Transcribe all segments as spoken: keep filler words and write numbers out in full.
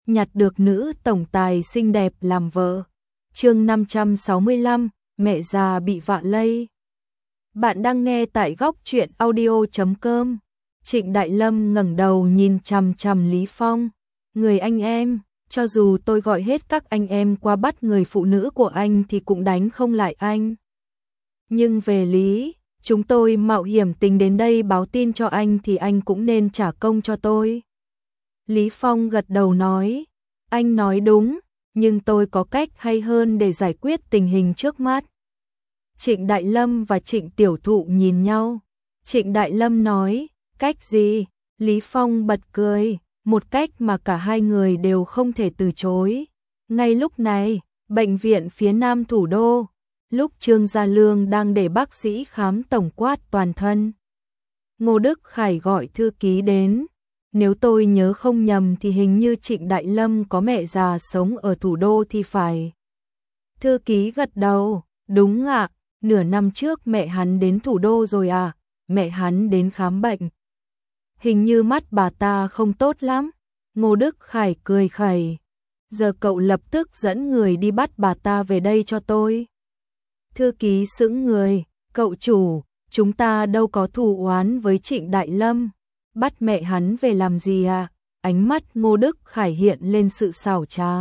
nhặt được nữ tổng tài xinh đẹp làm vợ. Chương năm trăm sáu mươi lăm, mẹ già bị vạ lây. Bạn đang nghe tại góc truyện audio chấm com. Trịnh Đại Lâm ngẩng đầu nhìn chằm chằm Lý Phong. Người anh em, cho dù tôi gọi hết các anh em qua bắt người phụ nữ của anh thì cũng đánh không lại anh. Nhưng về lý, chúng tôi mạo hiểm tính đến đây báo tin cho anh thì anh cũng nên trả công cho tôi. Lý Phong gật đầu nói, anh nói đúng, nhưng tôi có cách hay hơn để giải quyết tình hình trước mắt. Trịnh Đại Lâm và Trịnh Tiểu Thụ nhìn nhau. Trịnh Đại Lâm nói, cách gì? Lý Phong bật cười, một cách mà cả hai người đều không thể từ chối. Ngay lúc này, bệnh viện phía nam thủ đô, lúc Trương Gia Lương đang để bác sĩ khám tổng quát toàn thân. Ngô Đức Khải gọi thư ký đến. Nếu tôi nhớ không nhầm thì hình như Trịnh Đại Lâm có mẹ già sống ở thủ đô thì phải. Thư ký gật đầu, đúng ạ, nửa năm trước mẹ hắn đến thủ đô rồi à, mẹ hắn đến khám bệnh. Hình như mắt bà ta không tốt lắm. Ngô Đức Khải cười khẩy. Giờ cậu lập tức dẫn người đi bắt bà ta về đây cho tôi. Thư ký sững người, cậu chủ, chúng ta đâu có thù oán với Trịnh Đại Lâm. Bắt mẹ hắn về làm gì à? Ánh mắt Ngô Đức Khải hiện lên sự xảo trá.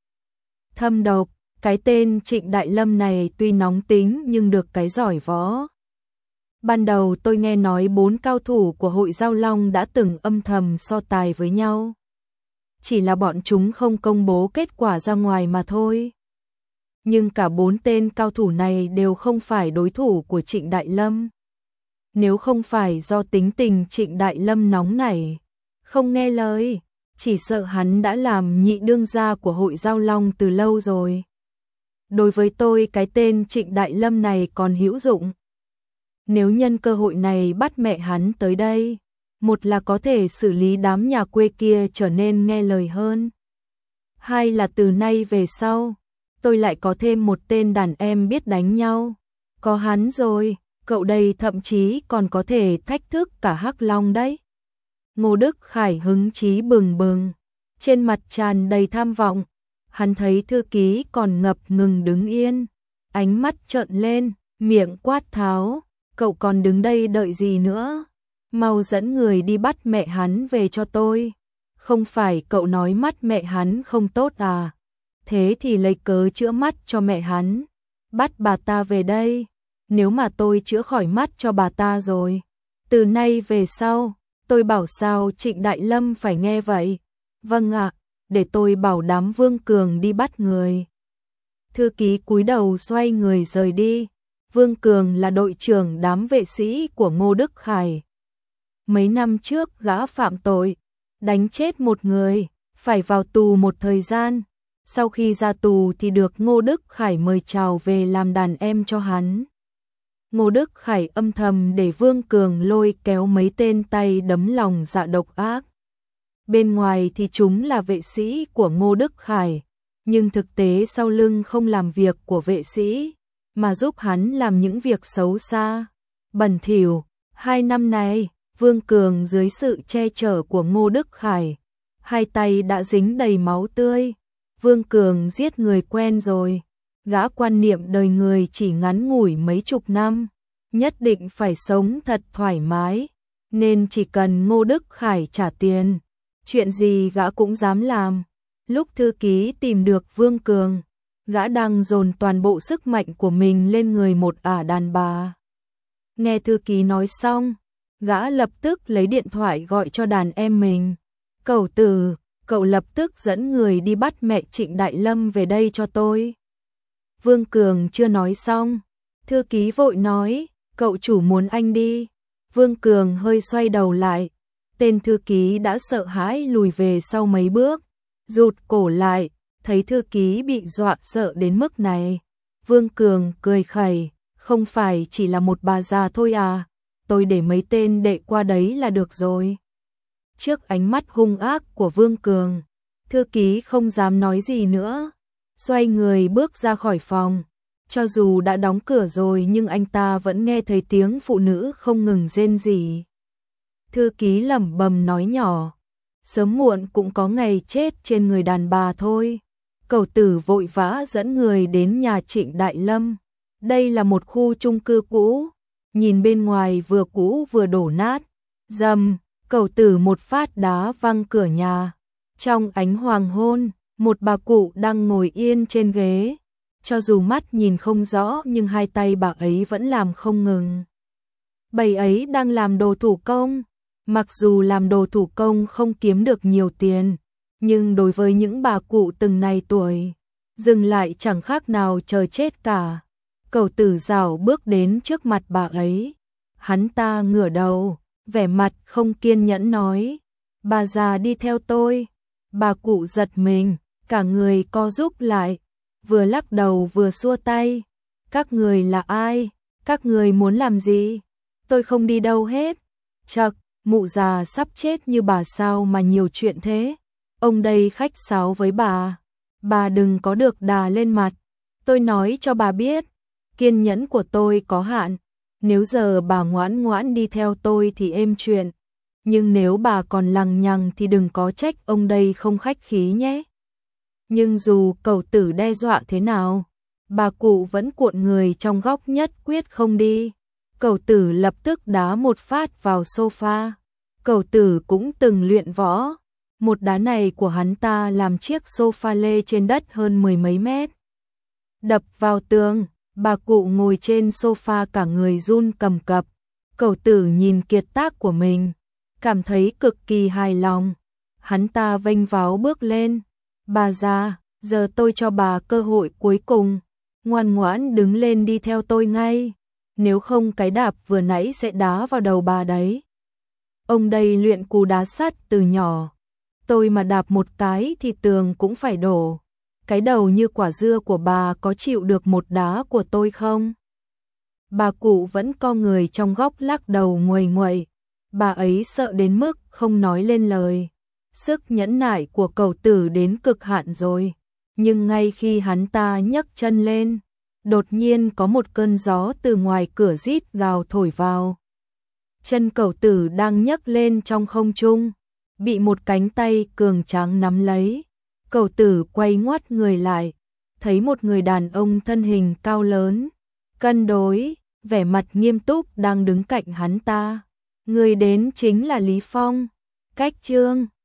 Thâm độc, cái tên Trịnh Đại Lâm này tuy nóng tính nhưng được cái giỏi võ. Ban đầu tôi nghe nói bốn cao thủ của hội Giao Long đã từng âm thầm so tài với nhau. Chỉ là bọn chúng không công bố kết quả ra ngoài mà thôi. Nhưng cả bốn tên cao thủ này đều không phải đối thủ của Trịnh Đại Lâm. Nếu không phải do tính tình Trịnh Đại Lâm nóng nảy, không nghe lời, chỉ sợ hắn đã làm nhị đương gia của hội Giao Long từ lâu rồi. Đối với tôi cái tên Trịnh Đại Lâm này còn hữu dụng. Nếu nhân cơ hội này bắt mẹ hắn tới đây, một là có thể xử lý đám nhà quê kia trở nên nghe lời hơn. Hai là từ nay về sau, tôi lại có thêm một tên đàn em biết đánh nhau. Có hắn rồi, cậu đây thậm chí còn có thể thách thức cả Hắc Long đấy. Ngô Đức Khải hứng chí bừng bừng, trên mặt tràn đầy tham vọng. Hắn thấy thư ký còn ngập ngừng đứng yên, ánh mắt trợn lên, miệng quát tháo, cậu còn đứng đây đợi gì nữa? Mau dẫn người đi bắt mẹ hắn về cho tôi. Không phải cậu nói mắt mẹ hắn không tốt à? Thế thì lấy cớ chữa mắt cho mẹ hắn, bắt bà ta về đây. Nếu mà tôi chữa khỏi mắt cho bà ta rồi, từ nay về sau, tôi bảo sao Trịnh Đại Lâm phải nghe vậy? Vâng ạ, để tôi bảo đám Vương Cường đi bắt người. Thư ký cúi đầu xoay người rời đi. Vương Cường là đội trưởng đám vệ sĩ của Ngô Đức Khải. Mấy năm trước gã phạm tội, đánh chết một người, phải vào tù một thời gian. Sau khi ra tù thì được Ngô Đức Khải mời chào về làm đàn em cho hắn. Ngô Đức Khải âm thầm để Vương Cường lôi kéo mấy tên tay đấm lòng dạ độc ác. Bên ngoài thì chúng là vệ sĩ của Ngô Đức Khải, nhưng thực tế sau lưng không làm việc của vệ sĩ, mà giúp hắn làm những việc xấu xa, bẩn thỉu. Hai năm nay, Vương Cường dưới sự che chở của Ngô Đức Khải, hai tay đã dính đầy máu tươi. Vương Cường giết người quen rồi. Gã quan niệm đời người chỉ ngắn ngủi mấy chục năm, nhất định phải sống thật thoải mái, nên chỉ cần Ngô Đức Khải trả tiền, chuyện gì gã cũng dám làm. Lúc thư ký tìm được Vương Cường, gã đang dồn toàn bộ sức mạnh của mình lên người một ả đàn bà. Nghe thư ký nói xong, gã lập tức lấy điện thoại gọi cho đàn em mình. Cậu Tử, cậu lập tức dẫn người đi bắt mẹ Trịnh Đại Lâm về đây cho tôi. Vương Cường chưa nói xong, thư ký vội nói, cậu chủ muốn anh đi. Vương Cường hơi xoay đầu lại, tên thư ký đã sợ hãi lùi về sau mấy bước, rụt cổ lại, thấy thư ký bị dọa sợ đến mức này. Vương Cường cười khẩy, không phải chỉ là một bà già thôi à, tôi để mấy tên đệ qua đấy là được rồi. Trước ánh mắt hung ác của Vương Cường, thư ký không dám nói gì nữa. Xoay người bước ra khỏi phòng, cho dù đã đóng cửa rồi nhưng anh ta vẫn nghe thấy tiếng phụ nữ không ngừng rên rỉ. Thư ký lẩm bẩm nói nhỏ, sớm muộn cũng có ngày chết trên người đàn bà thôi. Cẩu Tử vội vã dẫn người đến nhà Trịnh Đại Lâm. Đây là một khu chung cư cũ, nhìn bên ngoài vừa cũ vừa đổ nát. Rầm, Cẩu Tử một phát đá văng cửa nhà. Trong ánh hoàng hôn, một bà cụ đang ngồi yên trên ghế. Cho dù mắt nhìn không rõ nhưng hai tay bà ấy vẫn làm không ngừng. Bà ấy đang làm đồ thủ công. Mặc dù làm đồ thủ công không kiếm được nhiều tiền, nhưng đối với những bà cụ từng này tuổi, dừng lại chẳng khác nào chờ chết cả. Cẩu Tử rảo bước đến trước mặt bà ấy. Hắn ta ngửa đầu, vẻ mặt không kiên nhẫn nói, bà già đi theo tôi. Bà cụ giật mình, cả người co rúm lại, vừa lắc đầu vừa xua tay. Các người là ai? Các người muốn làm gì? Tôi không đi đâu hết. Chậc, mụ già sắp chết như bà sao mà nhiều chuyện thế? Ông đây khách sáo với bà. Bà đừng có được đà lên mặt. Tôi nói cho bà biết, kiên nhẫn của tôi có hạn. Nếu giờ bà ngoãn ngoãn đi theo tôi thì êm chuyện. Nhưng nếu bà còn lằng nhằng thì đừng có trách ông đây không khách khí nhé. Nhưng dù Cẩu Tử đe dọa thế nào, bà cụ vẫn cuộn người trong góc nhất quyết không đi. Cẩu Tử lập tức đá một phát vào sofa. Cẩu Tử cũng từng luyện võ. Một đá này của hắn ta làm chiếc sofa lê trên đất hơn mười mấy mét. Đập vào tường, bà cụ ngồi trên sofa cả người run cầm cập. Cẩu Tử nhìn kiệt tác của mình, cảm thấy cực kỳ hài lòng. Hắn ta vênh váo bước lên. Bà già, giờ tôi cho bà cơ hội cuối cùng. Ngoan ngoãn đứng lên đi theo tôi ngay. Nếu không cái đạp vừa nãy sẽ đá vào đầu bà đấy. Ông đây luyện cú đá sắt từ nhỏ. Tôi mà đạp một cái thì tường cũng phải đổ. Cái đầu như quả dưa của bà có chịu được một đá của tôi không? Bà cụ vẫn co người trong góc lắc đầu nguầy nguậy. Bà ấy sợ đến mức không nói lên lời. Sức nhẫn nại của Cẩu Tử đến cực hạn rồi. Nhưng ngay khi hắn ta nhấc chân lên, đột nhiên có một cơn gió từ ngoài cửa rít gào thổi vào. Chân Cẩu Tử đang nhấc lên trong không trung, bị một cánh tay cường tráng nắm lấy. Cẩu Tử quay ngoắt người lại, thấy một người đàn ông thân hình cao lớn, cân đối, vẻ mặt nghiêm túc đang đứng cạnh hắn ta. Người đến chính là Lý Phong. Cách chương